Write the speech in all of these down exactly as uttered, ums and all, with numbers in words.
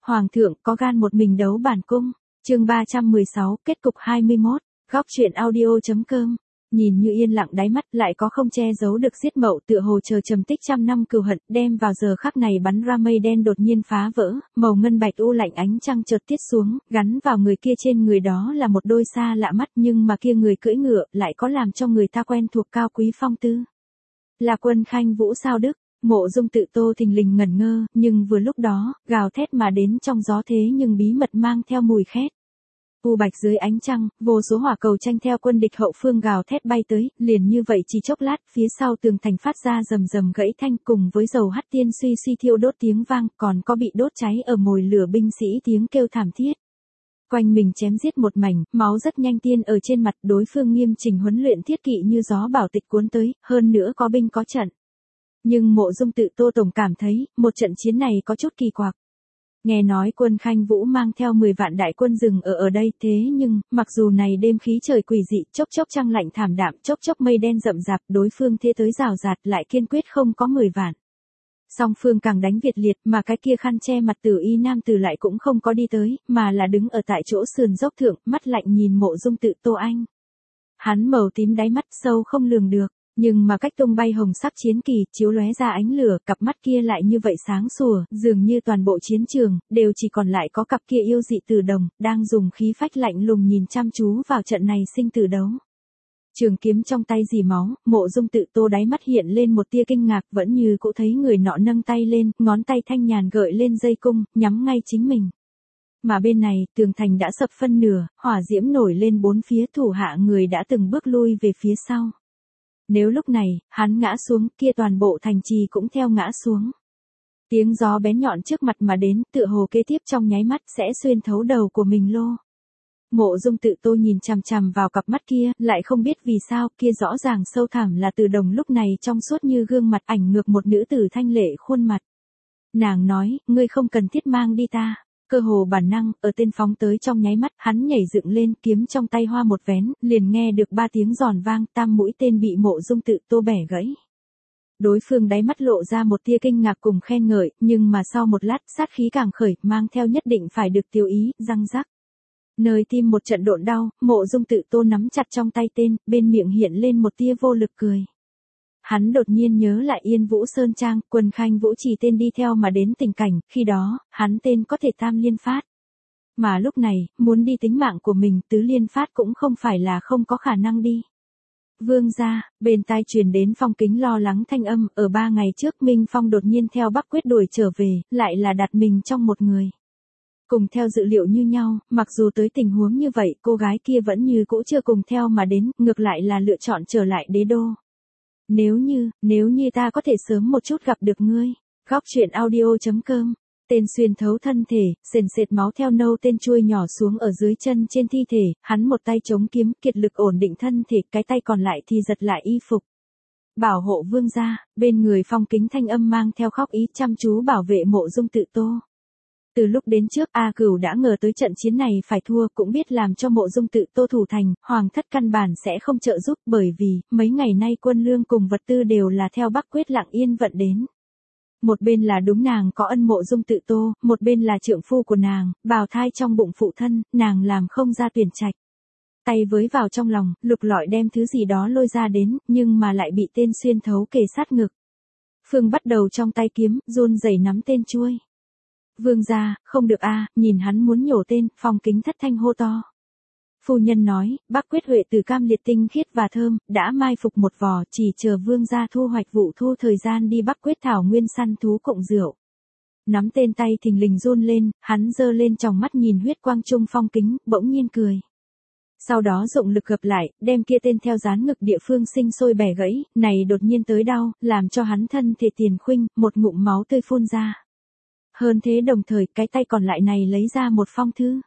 Hoàng thượng có gan một mình đấu bản cung. Chương ba trăm mười sáu, kết cục hai mươi mốt. Góc truyện audio.com. Nhìn như yên lặng đáy mắt lại có không che giấu được giết mậu, tựa hồ chờ trầm tích trăm năm cừu hận, đem vào giờ khắc này bắn ra mây đen đột nhiên phá vỡ, màu ngân bạch u lạnh ánh trăng chợt tiết xuống, gắn vào người kia trên người đó là một đôi xa lạ mắt, nhưng mà kia người cưỡi ngựa lại có làm cho người ta quen thuộc cao quý phong tư. Là Quân Khanh Vũ sao Đức. Mộ Dung Tự Tô thình lình ngẩn ngơ, nhưng vừa lúc đó, gào thét mà đến trong gió thế nhưng bí mật mang theo mùi khét. U bạch dưới ánh trăng, vô số hỏa cầu tranh theo quân địch hậu phương gào thét bay tới, liền như vậy chỉ chốc lát, phía sau tường thành phát ra rầm rầm gãy thanh cùng với dầu hắt tiên suy suy thiêu đốt tiếng vang, còn có bị đốt cháy ở mồi lửa binh sĩ tiếng kêu thảm thiết. Quanh mình chém giết một mảnh, máu rất nhanh tiên ở trên mặt, đối phương nghiêm chỉnh huấn luyện thiết kỵ như gió bảo tịch cuốn tới, hơn nữa có binh có trận. Nhưng Mộ Dung Tự Tô tổng cảm thấy, một trận chiến này có chút kỳ quặc. Nghe nói Quân Khanh Vũ mang theo mười vạn đại quân rừng ở ở đây, thế nhưng, mặc dù này đêm khí trời quỷ dị, chốc chốc trăng lạnh thảm đạm, chốc chốc mây đen rậm rạp, đối phương thế tới rào rạt lại kiên quyết không có mười vạn. Song phương càng đánh việt liệt, mà cái kia khăn che mặt tử y nam tử lại cũng không có đi tới, mà là đứng ở tại chỗ sườn dốc thượng, mắt lạnh nhìn Mộ Dung Tự Tô anh. Hắn màu tím đáy mắt sâu không lường được. Nhưng mà cách tung bay hồng sắc chiến kỳ, chiếu lóe ra ánh lửa, cặp mắt kia lại như vậy sáng sủa, dường như toàn bộ chiến trường, đều chỉ còn lại có cặp kia yêu dị tử đồng, đang dùng khí phách lạnh lùng nhìn chăm chú vào trận này sinh tử đấu. Trường kiếm trong tay rỉ máu, Mộ Dung Tự Tô đáy mắt hiện lên một tia kinh ngạc, vẫn như cũ thấy người nọ nâng tay lên, ngón tay thanh nhàn gợi lên dây cung, nhắm ngay chính mình. Mà bên này, tường thành đã sập phân nửa, hỏa diễm nổi lên bốn phía, thủ hạ người đã từng bước lui về phía sau. Nếu lúc này, hắn ngã xuống, kia toàn bộ thành trì cũng theo ngã xuống. Tiếng gió bén nhọn trước mặt mà đến, tựa hồ kế tiếp trong nháy mắt sẽ xuyên thấu đầu của mình lô. Mộ Dung Tự Tô nhìn chằm chằm vào cặp mắt kia, lại không biết vì sao, kia rõ ràng sâu thẳm là Từ Đồng lúc này trong suốt như gương mặt ảnh ngược một nữ tử thanh lệ khuôn mặt. Nàng nói, ngươi không cần thiết mang đi ta. Cơ hồ bản năng, ở tên phóng tới trong nháy mắt, hắn nhảy dựng lên, kiếm trong tay hoa một vén, liền nghe được ba tiếng giòn vang, tam mũi tên bị Mộ Dung Tự Tô bẻ gãy. Đối phương đáy mắt lộ ra một tia kinh ngạc cùng khen ngợi, nhưng mà sau một lát, sát khí càng khởi, mang theo nhất định phải được tiêu ý, răng rắc. Nơi tim một trận độn đau, Mộ Dung Tự Tô nắm chặt trong tay tên, bên miệng hiện lên một tia vô lực cười. Hắn đột nhiên nhớ lại Yên Vũ Sơn Trang, Quân Khanh Vũ chỉ tên đi theo mà đến tình cảnh, khi đó, hắn tên có thể tam liên phát. Mà lúc này, muốn đi tính mạng của mình, tứ liên phát cũng không phải là không có khả năng đi. Vương gia, bên tai truyền đến Phong Kính lo lắng thanh âm, ở ba ngày trước Minh Phong đột nhiên theo Bắc Quyết đuổi trở về, lại là đặt mình trong một người. Cùng theo dự liệu như nhau, mặc dù tới tình huống như vậy, cô gái kia vẫn như cũ chưa cùng theo mà đến, ngược lại là lựa chọn trở lại đế đô. Nếu như, nếu như ta có thể sớm một chút gặp được ngươi. Góc truyện audio.com. Tên xuyên thấu thân thể, sền sệt máu theo nâu tên chui nhỏ xuống ở dưới chân trên thi thể, hắn một tay chống kiếm, kiệt lực ổn định thân thể, cái tay còn lại thì giật lại y phục. Bảo hộ vương gia, bên người Phong Kính thanh âm mang theo khóc ý chăm chú bảo vệ Mộ Dung Tự Tô. Từ lúc đến trước A Cửu đã ngờ tới trận chiến này phải thua, cũng biết làm cho Mộ Dung Tự Tô thủ thành, hoàng thất căn bản sẽ không trợ giúp, bởi vì, mấy ngày nay quân lương cùng vật tư đều là theo Bắc Quyết lặng yên vận đến. Một bên là đúng nàng có ân Mộ Dung Tự Tô, một bên là trượng phu của nàng, bào thai trong bụng phụ thân, nàng làm không ra tuyển trạch. Tay với vào trong lòng, lục lọi đem thứ gì đó lôi ra đến, nhưng mà lại bị tên xuyên thấu kề sát ngực. Phương bắt đầu trong tay kiếm, run rẩy nắm tên chuôi. Vương gia, không được a, nhìn hắn muốn nhổ tên, Phong Kính thất thanh hô to. Phu nhân nói, Bắc Quyết huệ từ cam liệt tinh khiết và thơm, đã mai phục một vò, chỉ chờ vương gia thu hoạch vụ thu thời gian đi Bắc Quyết thảo nguyên săn thú cộng rượu. Nắm tên tay thình lình run lên, hắn giơ lên tròng mắt nhìn huyết quang trung Phong Kính, bỗng nhiên cười. Sau đó dụng lực gập lại, đem kia tên theo dán ngực địa phương sinh sôi bẻ gãy, này đột nhiên tới đau, làm cho hắn thân thể tiền khuynh, một ngụm máu tươi phun ra. Hơn thế đồng thời, cái tay còn lại này lấy ra một phong thư.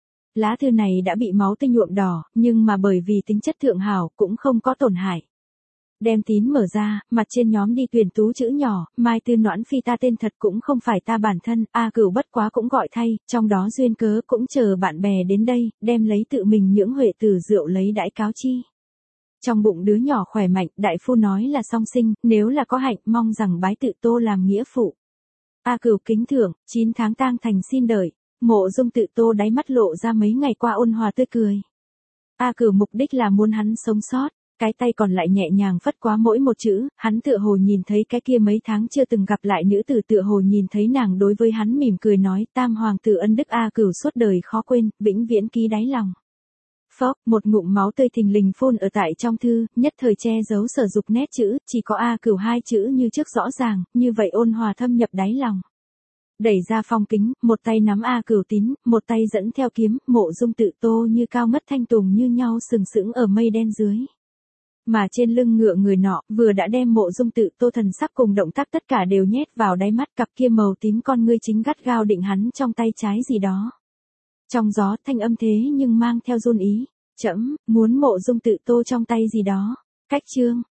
Lá thư này đã bị máu tươi nhuộm đỏ, nhưng mà bởi vì tính chất thượng hảo, cũng không có tổn hại. Đem tín mở ra, mặt trên nhóm đi tuyển tú chữ nhỏ, Mai Tư Noãn Phi ta tên thật cũng không phải ta bản thân, A Cửu bất quá cũng gọi thay, trong đó duyên cớ cũng chờ bạn bè đến đây, đem lấy tự mình những huệ tử rượu lấy đãi cáo chi. Trong bụng đứa nhỏ khỏe mạnh, đại phu nói là song sinh, nếu là có hạnh, mong rằng bái Tự Tô làm nghĩa phụ. A Cửu kính thưởng, chín tháng tang thành xin đợi. Mộ Dung Tự Tô đáy mắt lộ ra mấy ngày qua ôn hòa tươi cười. A Cửu mục đích là muốn hắn sống sót, cái tay còn lại nhẹ nhàng phất quá mỗi một chữ, hắn tựa hồ nhìn thấy cái kia mấy tháng chưa từng gặp lại nữ tử tựa hồ nhìn thấy nàng đối với hắn mỉm cười nói tam hoàng tử ân đức A Cửu suốt đời khó quên, vĩnh viễn ký đáy lòng. Phốc, một ngụm máu tươi thình lình phun ở tại trong thư, nhất thời che giấu sở dục nét chữ, chỉ có A Cửu hai chữ như trước rõ ràng, như vậy ôn hòa thâm nhập đáy lòng. Đẩy ra phong kính, một tay nắm A Cửu tín, một tay dẫn theo kiếm, Mộ Dung Tự Tô như cao ngất thanh tùng như nhau sừng sững ở mây đen dưới. Mà trên lưng ngựa người nọ, vừa đã đem Mộ Dung Tự Tô thần sắc cùng động tác tất cả đều nhét vào đáy mắt, cặp kia màu tím con ngươi chính gắt gao định hắn trong tay trái gì đó. Trong gió thanh âm thế nhưng mang theo run ý, trẫm muốn Mộ Dung Tự Tô trong tay gì đó. Cách chương